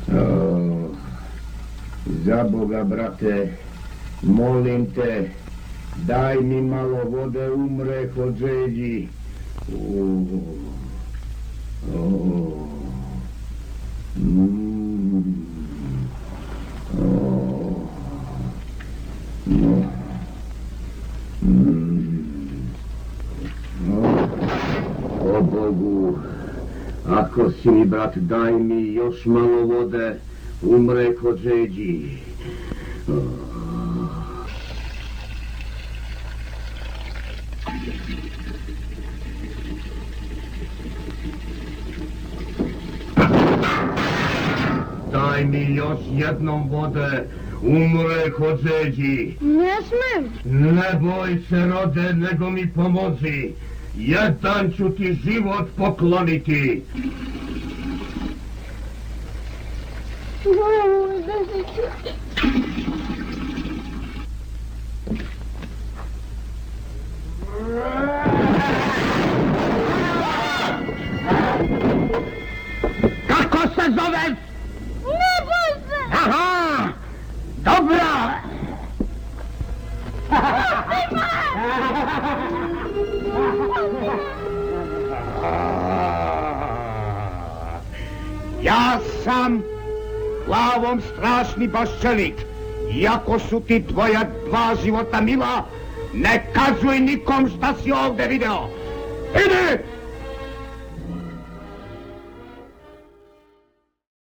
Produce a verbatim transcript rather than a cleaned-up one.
O, za Boga, brate, molim te, daj mi malo vode, umreh od želji. O, o, mm, o, no, mm, o, o Bogu, ako si mi, brat, daj mi još malo vode, umreh od žeđi. Daj mi još jednom vode, umreh od žeđi. Ne smem. Ne boj se, rode, nego mi pomozi. Jedan ću ti život pokloniti. Moj, Deziću. Kako se zoveš? Ne boj se. Aha, dobro. Ja sam glavom strašni baščelik. Iako su ti tvoja dva života mila, ne kazuj nikom šta si ovdje video. Idi!